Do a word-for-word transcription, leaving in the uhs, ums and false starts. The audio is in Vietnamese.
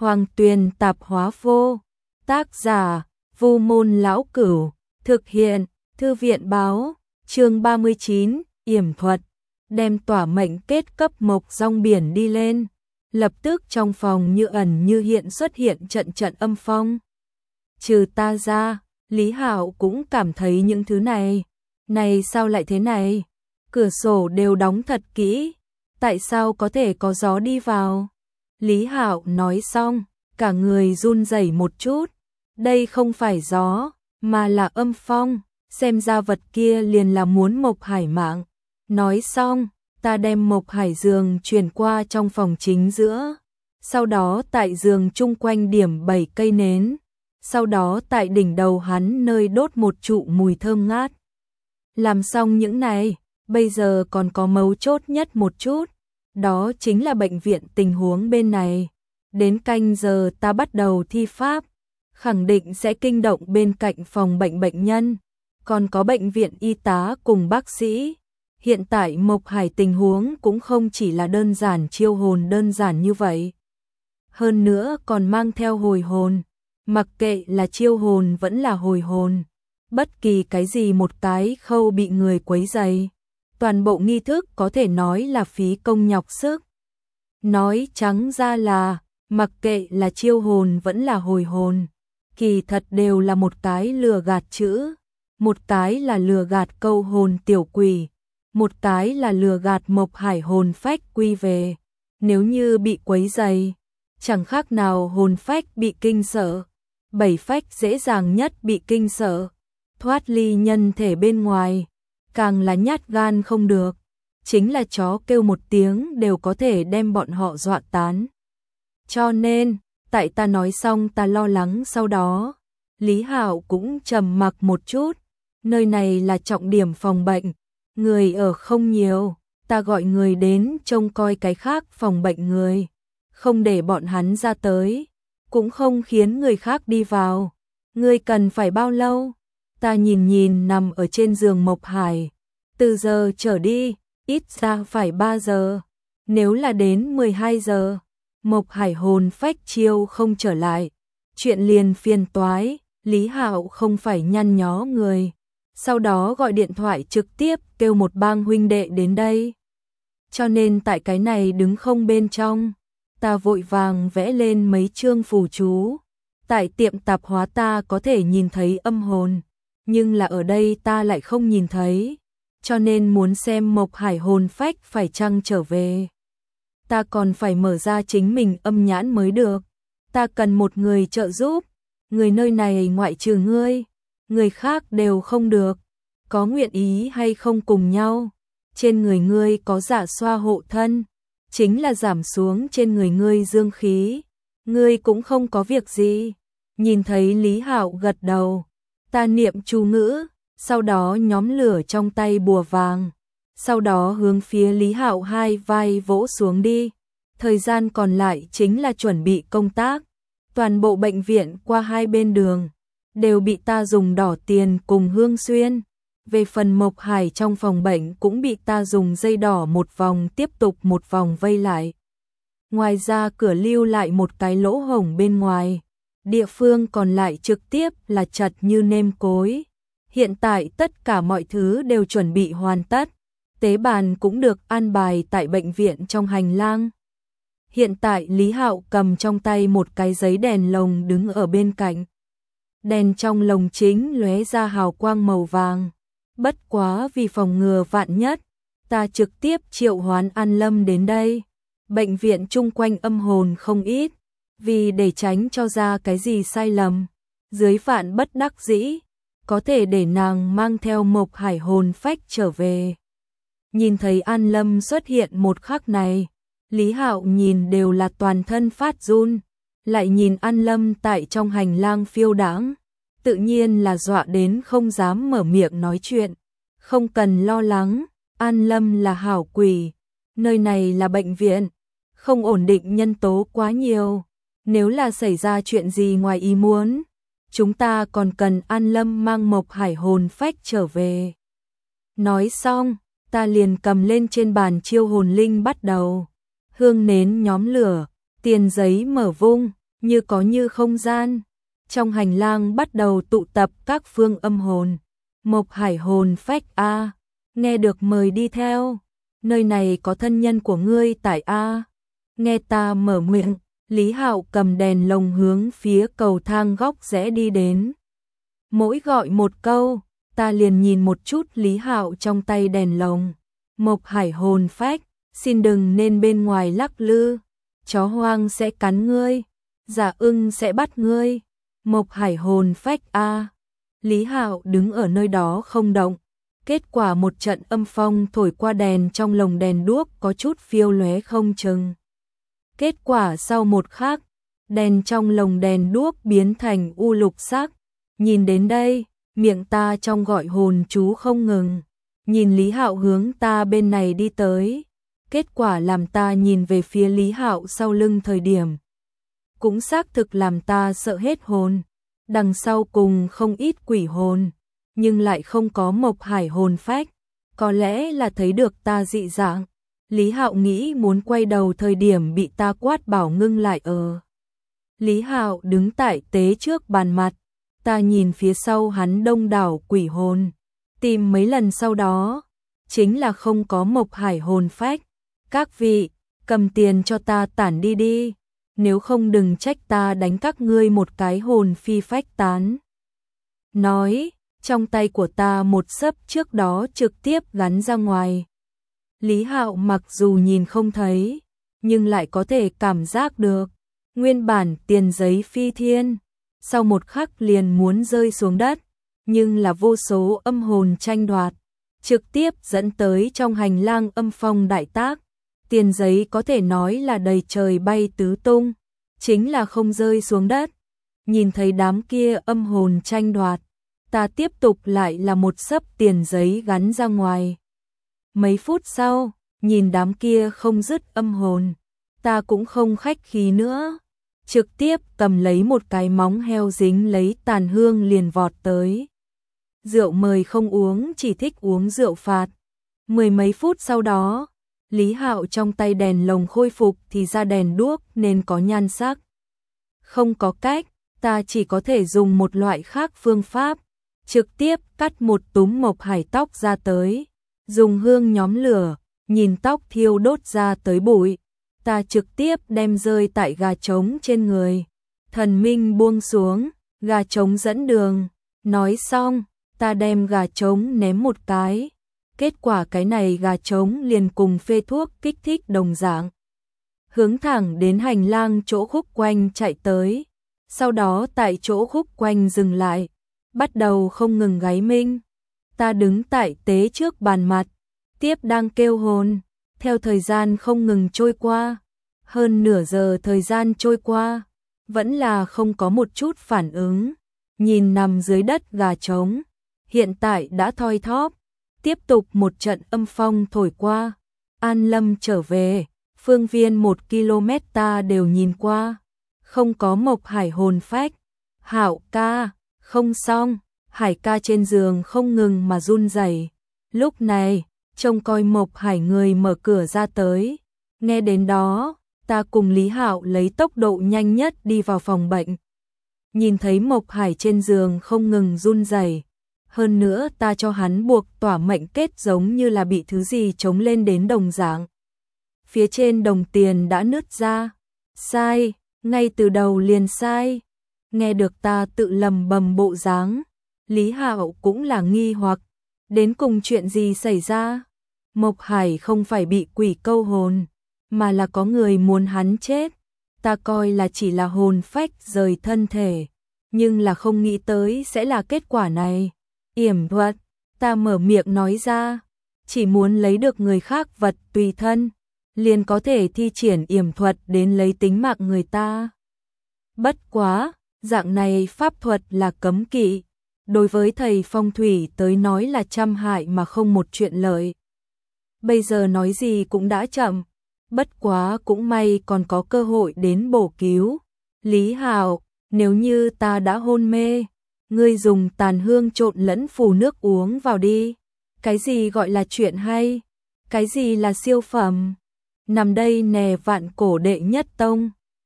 Hoàng Tuyền Tạp Hóa Vô. Tác giả: Vu Môn Lão Cửu. Thực hiện: Thư viện báo. Chương ba mươi chín, yểm thuật. Đem tỏa mệnh kết cấp mộc rong biển đi lên. Lập tức trong phòng như ẩn như hiện xuất hiện trận trận âm phong. Trừ ta ra, Lý Hạo cũng cảm thấy những thứ này. Này sao lại thế này? Cửa sổ đều đóng thật kỹ. Tại sao có thể có gió đi vào? Lý Hạo nói xong, cả người run rẩy một chút. Đây không phải gió, mà là âm phong. Xem ra vật kia liền là muốn Mộc Hải mạng. Nói xong, ta đem Mộc Hải giường chuyển qua trong phòng chính giữa. Sau đó tại giường chung quanh điểm bảy cây nến. Sau đó tại đỉnh đầu hắn nơi đốt một trụ mùi thơm ngát. Làm xong những này, bây giờ còn có mấu chốt nhất một chút. Đó chính là bệnh viện tình huống bên này. Đến canh giờ ta bắt đầu thi pháp, khẳng định sẽ kinh động bên cạnh phòng bệnh bệnh nhân. Còn có bệnh viện y tá cùng bác sĩ. Hiện tại Mộc Hải tình huống cũng không chỉ là đơn giản chiêu hồn đơn giản như vậy. Hơn nữa còn mang theo hồi hồn. Mặc kệ là chiêu hồn vẫn là hồi hồn. Bất kỳ cái gì một cái khâu bị người quấy rầy, toàn bộ nghi thức có thể nói là phí công nhọc sức. Nói trắng ra là, mặc kệ là chiêu hồn vẫn là hồi hồn, kỳ thật đều là một cái lừa gạt chữ. Một cái là lừa gạt câu hồn tiểu quỷ, một cái là lừa gạt Mộc Hải hồn phách quy về. Nếu như bị quấy rầy, chẳng khác nào hồn phách bị kinh sợ. Bảy phách dễ dàng nhất bị kinh sợ, thoát ly nhân thể bên ngoài, càng là nhát gan không được. Chính là chó kêu một tiếng đều có thể đem bọn họ dọa tán. Cho nên, tại ta nói xong ta lo lắng sau đó, Lý Hạo cũng trầm mặc một chút. Nơi này là trọng điểm phòng bệnh, người ở không nhiều, ta gọi người đến trông coi cái khác phòng bệnh người, không để bọn hắn ra tới, cũng không khiến người khác đi vào. Ngươi cần phải bao lâu? Ta nhìn nhìn nằm ở trên giường Mộc Hải, từ giờ trở đi, ít ra phải ba giờ, nếu là đến mười hai giờ, Mộc Hải hồn phách chiêu không trở lại, chuyện liền phiền toái. Lý Hạo không phải nhăn nhó người, sau đó gọi điện thoại trực tiếp kêu một bang huynh đệ đến đây. Cho nên tại cái này đứng không bên trong, ta vội vàng vẽ lên mấy chương phù chú. Tại tiệm tạp hóa ta có thể nhìn thấy âm hồn, nhưng là ở đây ta lại không nhìn thấy, cho nên muốn xem Mộc Hải hồn phách phải chăng trở về. Ta còn phải mở ra chính mình âm nhãn mới được. Ta cần một người trợ giúp, người nơi này ngoại trừ ngươi, người khác đều không được. Có nguyện ý hay không cùng nhau? Trên người ngươi có dạ xoa hộ thân, chính là giảm xuống trên người ngươi dương khí. Ngươi cũng không có việc gì. Nhìn thấy Lý Hạo gật đầu, ta niệm chú ngữ, sau đó nhóm lửa trong tay bùa vàng, sau đó hướng phía Lý Hạo hai vai vỗ xuống đi. Thời gian còn lại chính là chuẩn bị công tác. Toàn bộ bệnh viện qua hai bên đường đều bị ta dùng đỏ tiền cùng hương xuyên. Về phần Mộc Hải trong phòng bệnh cũng bị ta dùng dây đỏ một vòng tiếp tục một vòng vây lại. Ngoài ra cửa lưu lại một cái lỗ hổng bên ngoài. Địa phương còn lại trực tiếp là chặt như nêm cối. Hiện tại tất cả mọi thứ đều chuẩn bị hoàn tất. Tế bàn cũng được an bài tại bệnh viện trong hành lang. Hiện tại Lý Hạo cầm trong tay một cái giấy đèn lồng đứng ở bên cạnh. Đèn trong lồng chính lóe ra hào quang màu vàng. Bất quá vì phòng ngừa vạn nhất, ta trực tiếp triệu hoán An Lâm đến đây. Bệnh viện chung quanh âm hồn không ít, vì để tránh cho ra cái gì sai lầm, dưới vạn bất đắc dĩ, có thể để nàng mang theo Mộc Hải hồn phách trở về. Nhìn thấy An Lâm xuất hiện một khắc này, Lý Hạo nhìn đều là toàn thân phát run, lại nhìn An Lâm tại trong hành lang phiêu đãng, tự nhiên là dọa đến không dám mở miệng nói chuyện. Không cần lo lắng, An Lâm là hảo quỷ, nơi này là bệnh viện, không ổn định nhân tố quá nhiều. Nếu là xảy ra chuyện gì ngoài ý muốn, chúng ta còn cần An Lâm mang Mộc Hải hồn phách trở về. Nói xong, ta liền cầm lên trên bàn chiêu hồn linh bắt đầu. Hương nến nhóm lửa, tiền giấy mở vung, như có như không gian. Trong hành lang bắt đầu tụ tập các phương âm hồn. Mộc Hải hồn phách a, nghe được mời đi theo. Nơi này có thân nhân của ngươi tại a. Nghe ta mở miệng, Lý Hạo cầm đèn lồng hướng phía cầu thang góc rẽ đi đến. Mỗi gọi một câu, ta liền nhìn một chút Lý Hạo trong tay đèn lồng. Mộc Hải hồn phách, xin đừng nên bên ngoài lắc lư, chó hoang sẽ cắn ngươi, giả ưng sẽ bắt ngươi. Mộc Hải hồn phách a. Lý Hạo đứng ở nơi đó không động. Kết quả một trận âm phong thổi qua đèn trong lồng đèn đuốc có chút phiêu lóe không chừng. Kết quả sau một khắc, đèn trong lồng đèn đuốc biến thành u lục sắc. Nhìn đến đây, miệng ta trong gọi hồn chú không ngừng. Nhìn Lý Hạo hướng ta bên này đi tới. Kết quả làm ta nhìn về phía Lý Hạo sau lưng thời điểm. Cũng xác thực làm ta sợ hết hồn. Đằng sau cùng không ít quỷ hồn, nhưng lại không có Mộc Hải hồn phách. Có lẽ là thấy được ta dị dạng. Lý Hạo nghĩ muốn quay đầu thời điểm bị ta quát bảo ngưng lại ở. Lý Hạo đứng tại tế trước bàn mặt. Ta nhìn phía sau hắn đông đảo quỷ hồn. Tìm mấy lần sau đó, chính là không có Mộc Hải hồn phách. Các vị, cầm tiền cho ta tản đi đi. Nếu không đừng trách ta đánh các ngươi một cái hồn phi phách tán. Nói, trong tay của ta một sấp trước đó trực tiếp gắn ra ngoài. Lý Hạo mặc dù nhìn không thấy, nhưng lại có thể cảm giác được. Nguyên bản tiền giấy phi thiên, sau một khắc liền muốn rơi xuống đất, nhưng là vô số âm hồn tranh đoạt, trực tiếp dẫn tới trong hành lang âm phong đại tác. Tiền giấy có thể nói là đầy trời bay tứ tung, chính là không rơi xuống đất. Nhìn thấy đám kia âm hồn tranh đoạt, ta tiếp tục lại là một sấp tiền giấy gắn ra ngoài. Mấy phút sau, nhìn đám kia không dứt âm hồn, ta cũng không khách khí nữa, trực tiếp cầm lấy một cái móng heo dính lấy tàn hương liền vọt tới. Rượu mời không uống, chỉ thích uống rượu phạt. Mười mấy phút sau đó, Lý Hạo trong tay đèn lồng khôi phục thì ra đèn đuốc nên có nhan sắc. Không có cách, ta chỉ có thể dùng một loại khác phương pháp, trực tiếp cắt một túm Mộc Hải tóc ra tới, dùng hương nhóm lửa, nhìn tóc thiêu đốt ra tới bụi, ta trực tiếp đem rơi tại gà trống trên người. Thần minh buông xuống, gà trống dẫn đường. Nói xong, ta đem gà trống ném một cái. Kết quả cái này gà trống liền cùng phê thuốc kích thích đồng dạng, hướng thẳng đến hành lang chỗ khúc quanh chạy tới. Sau đó tại chỗ khúc quanh dừng lại, bắt đầu không ngừng gáy minh. Ta đứng tại tế trước bàn mặt, tiếp đang kêu hồn. Theo thời gian không ngừng trôi qua, hơn nửa giờ thời gian trôi qua, vẫn là không có một chút phản ứng. Nhìn nằm dưới đất gà trống, hiện tại đã thoi thóp. Tiếp tục một trận âm phong thổi qua, An Lâm trở về, phương viên một ki lô mét ta đều nhìn qua, không có Mộc Hải hồn phách. Hạo ca, không xong, Hải ca trên giường không ngừng mà run rẩy. Lúc này, trông coi Mộc Hải người mở cửa ra tới. Nghe đến đó, ta cùng Lý Hạo lấy tốc độ nhanh nhất đi vào phòng bệnh. Nhìn thấy Mộc Hải trên giường không ngừng run rẩy. Hơn nữa ta cho hắn buộc tỏa mệnh kết giống như là bị thứ gì chống lên đến đồng dạng. Phía trên đồng tiền đã nứt ra. Sai, ngay từ đầu liền sai. Nghe được ta tự lầm bầm bộ dáng, Lý Hạo cũng là nghi hoặc, đến cùng chuyện gì xảy ra? Mộc Hải không phải bị quỷ câu hồn, mà là có người muốn hắn chết. Ta coi là chỉ là hồn phách rời thân thể, nhưng là không nghĩ tới sẽ là kết quả này. Yểm thuật, ta mở miệng nói ra, chỉ muốn lấy được người khác vật tùy thân, liền có thể thi triển yểm thuật đến lấy tính mạng người ta. Bất quá, dạng này pháp thuật là cấm kỵ, đối với thầy phong thủy tới nói là trăm hại mà không một chuyện lợi. Bây giờ nói gì cũng đã chậm, bất quá cũng may còn có cơ hội đến bổ cứu. Lý Hạo, nếu như ta đã hôn mê, ngươi dùng tàn hương trộn lẫn phù nước uống vào đi. Cái gì gọi là chuyện hay? Cái gì là siêu phẩm? Nằm đây nè vạn cổ đệ nhất tông.